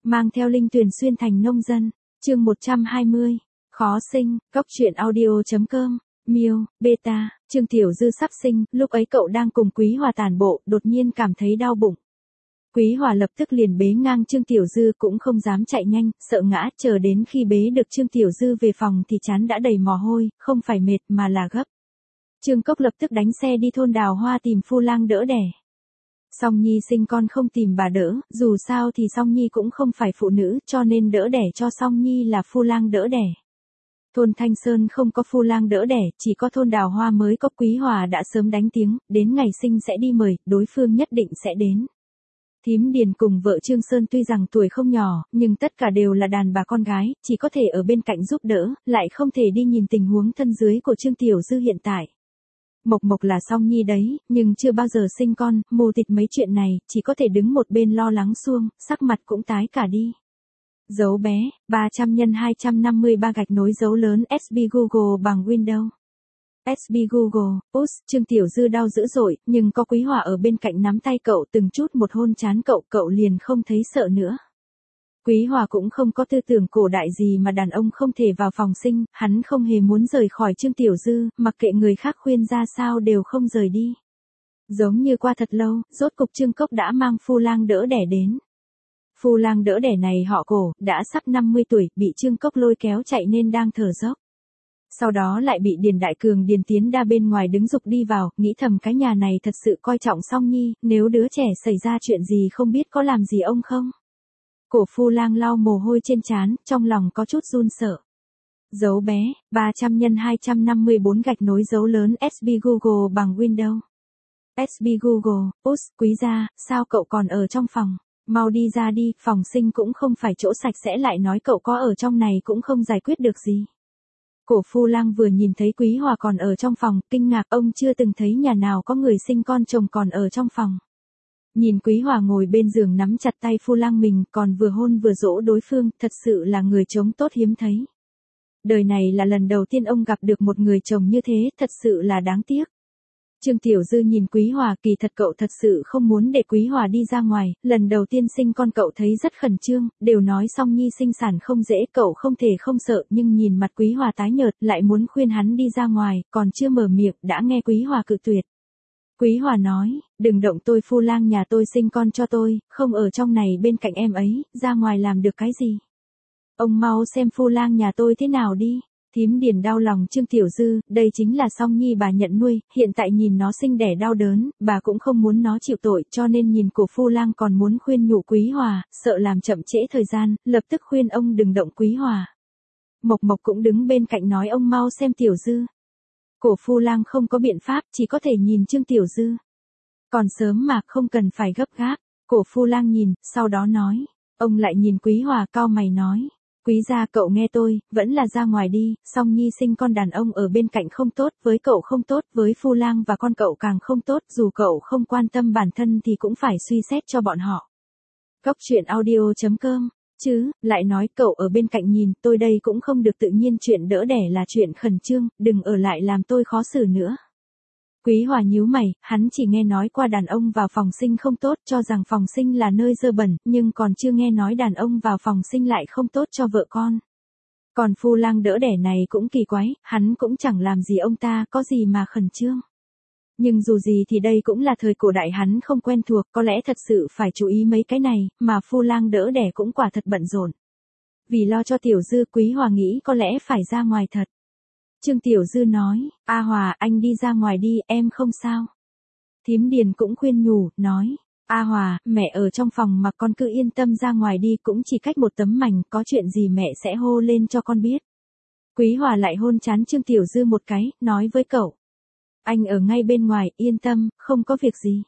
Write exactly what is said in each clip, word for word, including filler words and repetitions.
mang theo Linh Tuyền xuyên thành nông dân. Chương một trăm hai mươi. Khó sinh, Cóc truyện audio.com. Miêu, Beta, Trương Tiểu Dư sắp sinh, lúc ấy cậu đang cùng Quý Hòa tản bộ, đột nhiên cảm thấy đau bụng. Quý Hòa lập tức liền bế ngang Trương Tiểu Dư, cũng không dám chạy nhanh, sợ ngã, chờ đến khi bế được Trương Tiểu Dư về phòng thì trán đã đầy mồ hôi, không phải mệt mà là gấp. Trương Cốc lập tức đánh xe đi thôn Đào Hoa tìm Phu Lang đỡ đẻ. Song Nhi sinh con không tìm bà đỡ, dù sao thì Song Nhi cũng không phải phụ nữ, cho nên đỡ đẻ cho Song Nhi là Phu Lang đỡ đẻ. Thôn Thanh Sơn không có Phu Lang đỡ đẻ, chỉ có thôn Đào Hoa mới có. Quý Hòa đã sớm đánh tiếng, đến ngày sinh sẽ đi mời, đối phương nhất định sẽ đến. Thím Điền cùng vợ Trương Sơn tuy rằng tuổi không nhỏ, nhưng tất cả đều là đàn bà con gái, chỉ có thể ở bên cạnh giúp đỡ, lại không thể đi nhìn tình huống thân dưới của Trương Tiểu Dư hiện tại. Mộc Mộc là Song Nhi đấy, nhưng chưa bao giờ sinh con, mù tịt mấy chuyện này, chỉ có thể đứng một bên lo lắng suông, sắc mặt cũng tái cả đi. Dấu bé, ba trăm nhân hai trăm năm mươi ba gạch nối dấu lớn ét bê Google bằng Windows. ét bê Google, út, Trương Tiểu Dư đau dữ dội, nhưng có Quý Hòa ở bên cạnh nắm tay cậu từng chút một hôn trán cậu, cậu liền không thấy sợ nữa. Quý Hòa cũng không có tư tưởng cổ đại gì mà đàn ông không thể vào phòng sinh, hắn không hề muốn rời khỏi Trương Tiểu Dư, mặc kệ người khác khuyên ra sao đều không rời đi. Giống như qua thật lâu, rốt cục Trương Cốc đã mang Phu Lang đỡ đẻ đến. Phu Lang đỡ đẻ này họ Cổ, đã sắp năm mươi tuổi, bị Trương Cốc lôi kéo chạy nên đang thở dốc. Sau đó lại bị Điền Đại Cường Điền Tiến Đa bên ngoài đứng giục đi vào, nghĩ thầm cái nhà này thật sự coi trọng Song Nhi, nếu đứa trẻ xảy ra chuyện gì không biết có làm gì ông không. Cổ Phu Lang lau mồ hôi trên trán, trong lòng có chút run sợ. Dấu bé, ba trăm nhân hai trăm năm mươi bốn gạch nối dấu lớn ét bê Google bằng Windows. ét bê Google, út, Quý gia, sao cậu còn ở trong phòng? Mau đi ra đi, phòng sinh cũng không phải chỗ sạch sẽ, lại nói cậu có ở trong này cũng không giải quyết được gì. Cổ Phu Lang vừa nhìn thấy Quý Hòa còn ở trong phòng, kinh ngạc, ông chưa từng thấy nhà nào có người sinh con chồng còn ở trong phòng. Nhìn Quý Hòa ngồi bên giường nắm chặt tay Phu Lang mình, còn vừa hôn vừa dỗ đối phương, thật sự là người chồng tốt hiếm thấy. Đời này là lần đầu tiên ông gặp được một người chồng như thế, thật sự là đáng tiếc. Trương Tiểu Dư nhìn Quý Hòa, kỳ thật cậu thật sự không muốn để Quý Hòa đi ra ngoài, lần đầu tiên sinh con cậu thấy rất khẩn trương, đều nói Song Nhi sinh sản không dễ, cậu không thể không sợ, nhưng nhìn mặt Quý Hòa tái nhợt, lại muốn khuyên hắn đi ra ngoài, còn chưa mở miệng, đã nghe Quý Hòa cự tuyệt. Quý Hòa nói, đừng động tôi, Phu Lang nhà tôi sinh con cho tôi, không ở trong này bên cạnh em ấy, ra ngoài làm được cái gì. Ông mau xem Phu Lang nhà tôi thế nào đi. Thím Điền đau lòng Trương Tiểu Dư, đây chính là Song Nhi bà nhận nuôi, hiện tại nhìn nó sinh đẻ đau đớn, bà cũng không muốn nó chịu tội, cho nên nhìn cổ Phu Lang còn muốn khuyên nhủ Quý Hòa, sợ làm chậm trễ thời gian, lập tức khuyên ông đừng động Quý Hòa. Mộc Mộc cũng đứng bên cạnh nói ông mau xem Tiểu Dư. Cổ Phu Lang không có biện pháp, chỉ có thể nhìn Trương Tiểu Dư. Còn sớm mà, không cần phải gấp gáp. Cổ Phu Lang nhìn, sau đó nói. Ông lại nhìn Quý Hòa, cau mày nói. Quý gia, cậu nghe tôi, vẫn là ra ngoài đi, Song Nhi sinh con đàn ông ở bên cạnh không tốt, với cậu không tốt, với Phu Lang và con cậu càng không tốt, dù cậu không quan tâm bản thân thì cũng phải suy xét cho bọn họ. Cóc truyện audio.com. Chứ, lại nói cậu ở bên cạnh nhìn, tôi đây cũng không được tự nhiên, chuyện đỡ đẻ là chuyện khẩn trương, đừng ở lại làm tôi khó xử nữa. Quý Hòa nhíu mày, hắn chỉ nghe nói qua đàn ông vào phòng sinh không tốt, cho rằng phòng sinh là nơi dơ bẩn, nhưng còn chưa nghe nói đàn ông vào phòng sinh lại không tốt cho vợ con. Còn Phu Lang đỡ đẻ này cũng kỳ quái, hắn cũng chẳng làm gì ông ta, có gì mà khẩn trương. Nhưng dù gì thì đây cũng là thời cổ đại, hắn không quen thuộc, có lẽ thật sự phải chú ý mấy cái này, mà Phu Lang đỡ đẻ cũng quả thật bận rộn. Vì lo cho Tiểu Dư, Quý Hòa nghĩ có lẽ phải ra ngoài thật. Trương Tiểu Dư nói, A Hòa, anh đi ra ngoài đi, em không sao. Thím Điền cũng khuyên nhủ, nói, A Hòa, mẹ ở trong phòng mà con cứ yên tâm ra ngoài đi, cũng chỉ cách một tấm mảnh, có chuyện gì mẹ sẽ hô lên cho con biết. Quý Hòa lại hôn trán Trương Tiểu Dư một cái, nói với cậu. Anh ở ngay bên ngoài, yên tâm, không có việc gì.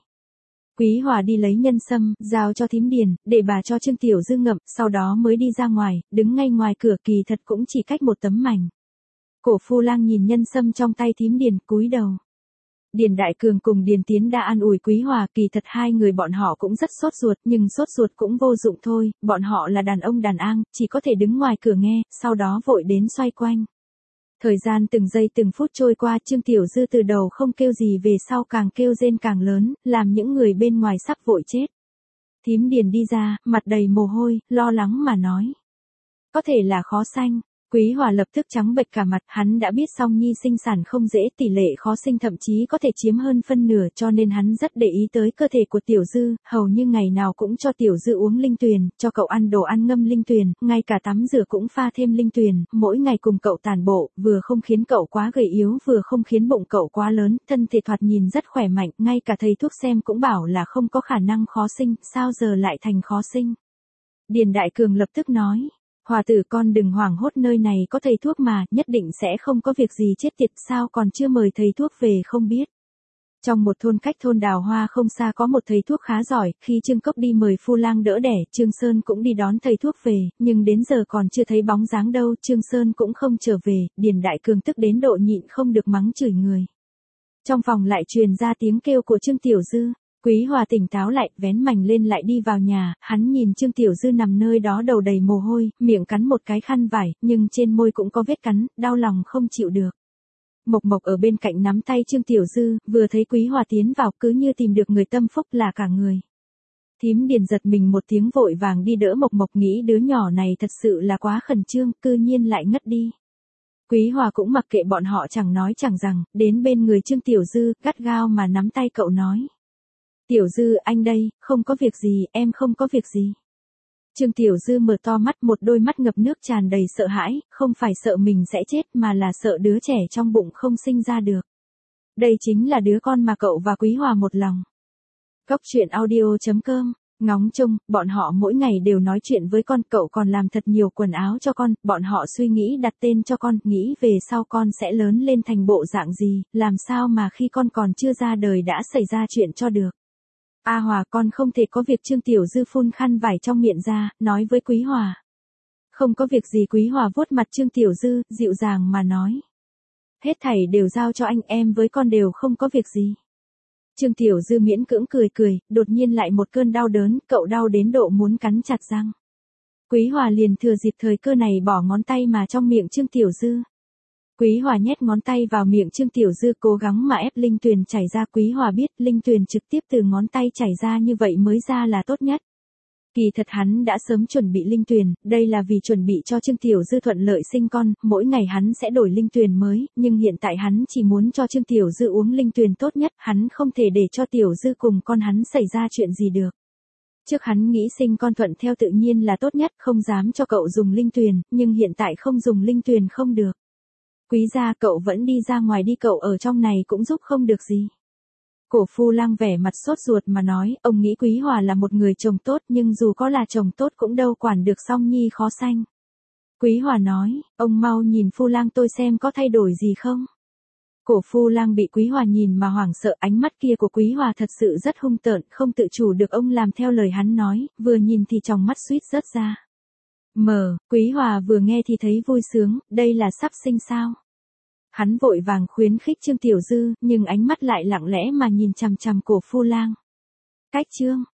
Quý Hòa đi lấy nhân sâm, giao cho thím Điền, để bà cho Trương Tiểu Dư ngậm, sau đó mới đi ra ngoài, đứng ngay ngoài cửa, kỳ thật cũng chỉ cách một tấm mảnh. Cổ Phu Lang nhìn nhân sâm trong tay thím Điền, cúi đầu. Điền Đại Cường cùng Điền Tiến đã an ủi Quý Hòa, kỳ thật hai người bọn họ cũng rất sốt ruột, nhưng sốt ruột cũng vô dụng thôi, bọn họ là đàn ông đàn an, chỉ có thể đứng ngoài cửa nghe, sau đó vội đến xoay quanh. Thời gian từng giây từng phút trôi qua, Trương Tiểu Dư từ đầu không kêu gì về sau càng kêu rên càng lớn, làm những người bên ngoài sắp vội chết. Thím Điền đi ra, mặt đầy mồ hôi, lo lắng mà nói. Có thể là khó sanh. Quý Hòa lập tức trắng bệch cả mặt, hắn đã biết Song Nhi sinh sản không dễ, tỷ lệ khó sinh thậm chí có thể chiếm hơn phân nửa, cho nên hắn rất để ý tới cơ thể của Tiểu Dư, hầu như ngày nào cũng cho Tiểu Dư uống linh tuyền, cho cậu ăn đồ ăn ngâm linh tuyền, ngay cả tắm rửa cũng pha thêm linh tuyền, mỗi ngày cùng cậu tản bộ, vừa không khiến cậu quá gầy yếu, vừa không khiến bụng cậu quá lớn, thân thể thoạt nhìn rất khỏe mạnh, ngay cả thầy thuốc xem cũng bảo là không có khả năng khó sinh, sao giờ lại thành khó sinh. Điền Đại Cường lập tức nói. Hòa tử con đừng hoảng hốt, nơi này có thầy thuốc mà, nhất định sẽ không có việc gì chết tiệt, sao còn chưa mời thầy thuốc về không biết. Trong một thôn cách thôn Đào Hoa không xa có một thầy thuốc khá giỏi, khi Trương Cốc đi mời Phu Lang đỡ đẻ, Trương Sơn cũng đi đón thầy thuốc về, nhưng đến giờ còn chưa thấy bóng dáng đâu, Trương Sơn cũng không trở về, Điền Đại Cường tức đến độ nhịn không được mắng chửi người. Trong phòng lại truyền ra tiếng kêu của Trương Tiểu Dư. Quý Hòa tỉnh táo lại, vén mành lên lại đi vào nhà, hắn nhìn Trương Tiểu Dư nằm nơi đó đầu đầy mồ hôi, miệng cắn một cái khăn vải, nhưng trên môi cũng có vết cắn, đau lòng không chịu được. Mộc Mộc ở bên cạnh nắm tay Trương Tiểu Dư, vừa thấy Quý Hòa tiến vào cứ như tìm được người tâm phúc là cả người. Thím Điền giật mình một tiếng vội vàng đi đỡ Mộc Mộc, nghĩ đứa nhỏ này thật sự là quá khẩn trương, cư nhiên lại ngất đi. Quý Hòa cũng mặc kệ bọn họ chẳng nói chẳng rằng, đến bên người Trương Tiểu Dư, gắt gao mà nắm tay cậu nói. Tiểu Dư, anh đây, không có việc gì, em không có việc gì. Trương Tiểu Dư mở to mắt, một đôi mắt ngập nước tràn đầy sợ hãi, không phải sợ mình sẽ chết mà là sợ đứa trẻ trong bụng không sinh ra được. Đây chính là đứa con mà cậu và Quý Hòa một lòng. Cốc truyện audio chấm com, ngóng trông, bọn họ mỗi ngày đều nói chuyện với con, cậu còn làm thật nhiều quần áo cho con, bọn họ suy nghĩ đặt tên cho con, nghĩ về sau con sẽ lớn lên thành bộ dạng gì, làm sao mà khi con còn chưa ra đời đã xảy ra chuyện cho được. A Hòa, con không thể có việc. Trương Tiểu Dư phun khăn vải trong miệng ra, nói với Quý Hòa. Không có việc gì. Quý Hòa vuốt mặt Trương Tiểu Dư, dịu dàng mà nói. Hết thảy đều giao cho anh, em với con đều không có việc gì. Trương Tiểu Dư miễn cưỡng cười cười, đột nhiên lại một cơn đau đớn, cậu đau đến độ muốn cắn chặt răng. Quý Hòa liền thừa dịp thời cơ này bỏ ngón tay mà trong miệng Trương Tiểu Dư. Quý Hòa nhét ngón tay vào miệng Trương Tiểu Dư cố gắng mà ép linh tuyền chảy ra. Quý Hòa biết linh tuyền trực tiếp từ ngón tay chảy ra như vậy mới ra là tốt nhất. Kỳ thật hắn đã sớm chuẩn bị linh tuyền, đây là vì chuẩn bị cho Trương Tiểu Dư thuận lợi sinh con, mỗi ngày hắn sẽ đổi linh tuyền mới, nhưng hiện tại hắn chỉ muốn cho Trương Tiểu Dư uống linh tuyền tốt nhất, hắn không thể để cho Tiểu Dư cùng con hắn xảy ra chuyện gì được. Trước hắn nghĩ sinh con thuận theo tự nhiên là tốt nhất, không dám cho cậu dùng linh tuyền, nhưng hiện tại không dùng linh tuyền không được. Quý gia, cậu vẫn đi ra ngoài đi, cậu ở trong này cũng giúp không được gì. Cổ Phu Lang vẻ mặt sốt ruột mà nói, ông nghĩ Quý Hòa là một người chồng tốt, nhưng dù có là chồng tốt cũng đâu quản được Song Nhi khó sanh. Quý Hòa nói, ông mau nhìn Phu Lang tôi xem có thay đổi gì không. Cổ Phu Lang bị Quý Hòa nhìn mà hoảng sợ, ánh mắt kia của Quý Hòa thật sự rất hung tợn, không tự chủ được ông làm theo lời hắn nói, vừa nhìn thì tròng mắt suýt rớt ra. Mờ, Quý Hòa vừa nghe thì thấy vui sướng, đây là sắp sinh sao. Hắn vội vàng khuyến khích Trương Tiểu Dư, nhưng ánh mắt lại lặng lẽ mà nhìn chằm chằm Cổ Phu Lang. Cách chương